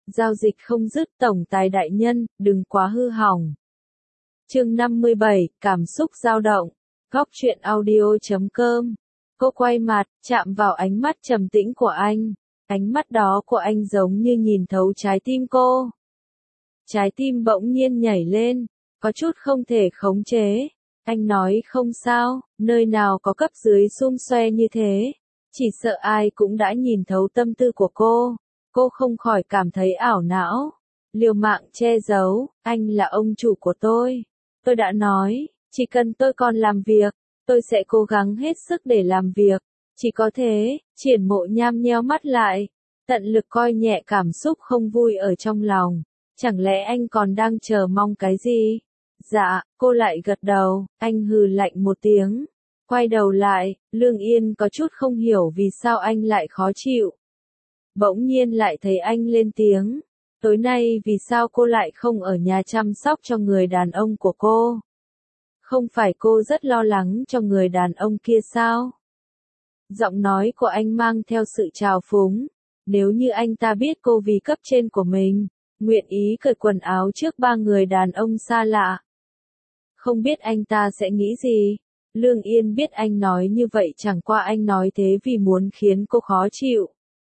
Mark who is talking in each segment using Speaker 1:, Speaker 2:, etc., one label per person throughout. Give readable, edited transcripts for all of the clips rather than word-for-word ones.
Speaker 1: giao dịch không dứt tổng tài đại nhân, đừng quá hư hỏng. Chương 57, cảm xúc dao động. Góc truyện audio.com. Cô quay mặt, chạm vào ánh mắt trầm tĩnh của anh. Ánh mắt đó của anh giống như nhìn thấu trái tim cô. Trái tim bỗng nhiên nhảy lên, có chút không thể khống chế. Anh nói không sao, nơi nào có cấp dưới xum xoe như thế. Chỉ sợ ai cũng đã nhìn thấu tâm tư của cô. Cô không khỏi cảm thấy ảo não. Liều mạng che giấu, anh là ông chủ của tôi. Tôi đã nói, chỉ cần tôi còn làm việc, tôi sẽ cố gắng hết sức để làm việc. Chỉ có thế, Triển Mộ Nham nheo mắt lại, tận lực coi nhẹ cảm xúc không vui ở trong lòng. Chẳng lẽ anh còn đang chờ mong cái gì? Dạ, cô lại gật đầu, anh hừ lạnh một tiếng. Quay đầu lại, Lương Yên có chút không hiểu vì sao anh lại khó chịu. Bỗng nhiên lại thấy anh lên tiếng. Tối nay vì sao cô lại không ở nhà chăm sóc cho người đàn ông của cô? Không phải cô rất lo lắng cho người đàn ông kia sao? Giọng nói của anh mang theo sự trào phúng. Nếu như anh ta biết cô vì cấp trên của mình, nguyện ý cởi quần áo trước ba người đàn ông xa lạ. Không biết anh ta sẽ nghĩ gì? Lương Yên biết anh nói như vậy chẳng qua anh nói thế vì muốn khiến cô khó chịu.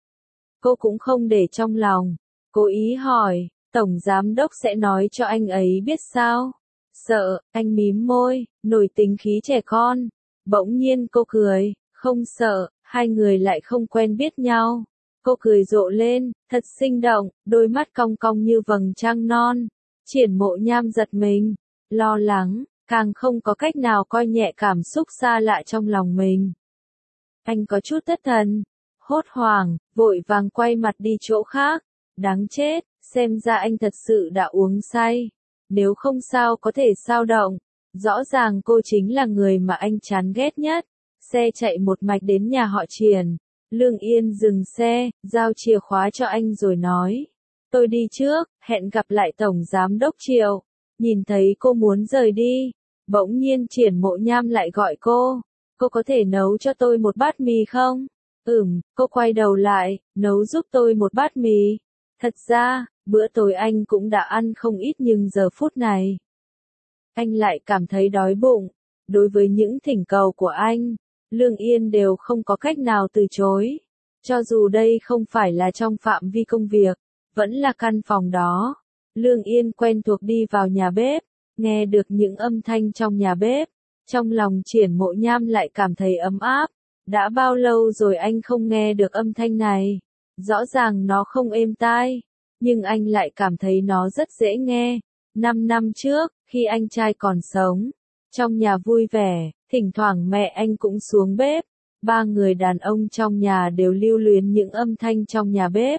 Speaker 1: Cô cũng không để trong lòng. Cố ý hỏi, Tổng Giám Đốc sẽ nói cho anh ấy biết sao? Sợ, anh mím môi, nổi tính khí trẻ con. Bỗng nhiên cô cười, không sợ, hai người lại không quen biết nhau. Cô cười rộ lên, thật sinh động, đôi mắt cong cong như vầng trăng non. Triển Mộ Nham giật mình, lo lắng, càng không có cách nào coi nhẹ cảm xúc xa lạ trong lòng mình. Anh có chút thất thần, hốt hoảng, vội vàng quay mặt đi chỗ khác. Đáng chết, xem ra anh thật sự đã uống say. Nếu không sao có thể sao động. Rõ ràng cô chính là người mà anh chán ghét nhất. Xe chạy một mạch đến nhà họ Triển. Lương Yên dừng xe, giao chìa khóa cho anh rồi nói. Tôi đi trước, hẹn gặp lại Tổng Giám Đốc Triệu. Nhìn thấy cô muốn rời đi. Bỗng nhiên Triển Mộ Nham lại gọi cô. Cô có thể nấu cho tôi một bát mì không? Cô quay đầu lại, nấu giúp tôi một bát mì. Thật ra, bữa tối anh cũng đã ăn không ít nhưng giờ phút này, anh lại cảm thấy đói bụng. Đối với những thỉnh cầu của anh, Lương Yên đều không có cách nào từ chối. Cho dù đây không phải là trong phạm vi công việc, vẫn là căn phòng đó. Lương Yên quen thuộc đi vào nhà bếp, nghe được những âm thanh trong nhà bếp. Trong lòng Triển Mộ Nham lại cảm thấy ấm áp. Đã bao lâu rồi anh không nghe được âm thanh này? Rõ ràng nó không êm tai, nhưng anh lại cảm thấy nó rất dễ nghe. 5 năm trước, khi anh trai còn sống, trong nhà vui vẻ, thỉnh thoảng mẹ anh cũng xuống bếp. Ba người đàn ông trong nhà đều lưu luyến những âm thanh trong nhà bếp.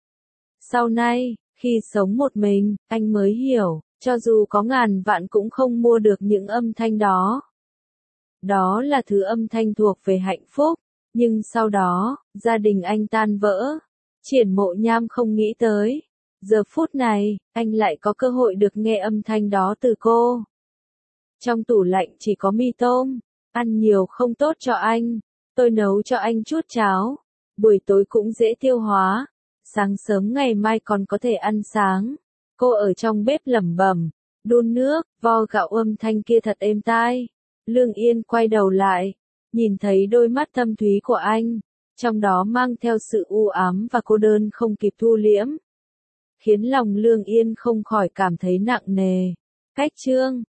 Speaker 1: Sau này, khi sống một mình, anh mới hiểu, cho dù có ngàn vạn cũng không mua được những âm thanh đó. Đó là thứ âm thanh thuộc về hạnh phúc. Nhưng sau đó, gia đình anh tan vỡ. Triển Mộ Nham không nghĩ tới. Giờ phút này, anh lại có cơ hội được nghe âm thanh đó từ cô. Trong tủ lạnh chỉ có mì tôm. Ăn nhiều không tốt cho anh. Tôi nấu cho anh chút cháo. Buổi tối cũng dễ tiêu hóa. Sáng sớm ngày mai còn có thể ăn sáng. Cô ở trong bếp lẩm bẩm, đun nước, vo gạo, âm thanh kia thật êm tai. Lương Yên quay đầu lại, nhìn thấy đôi mắt thâm thúy của anh, trong đó mang theo sự u ám và cô đơn không kịp thu liễm, khiến lòng Lương Yên không khỏi cảm thấy nặng nề. Cách chương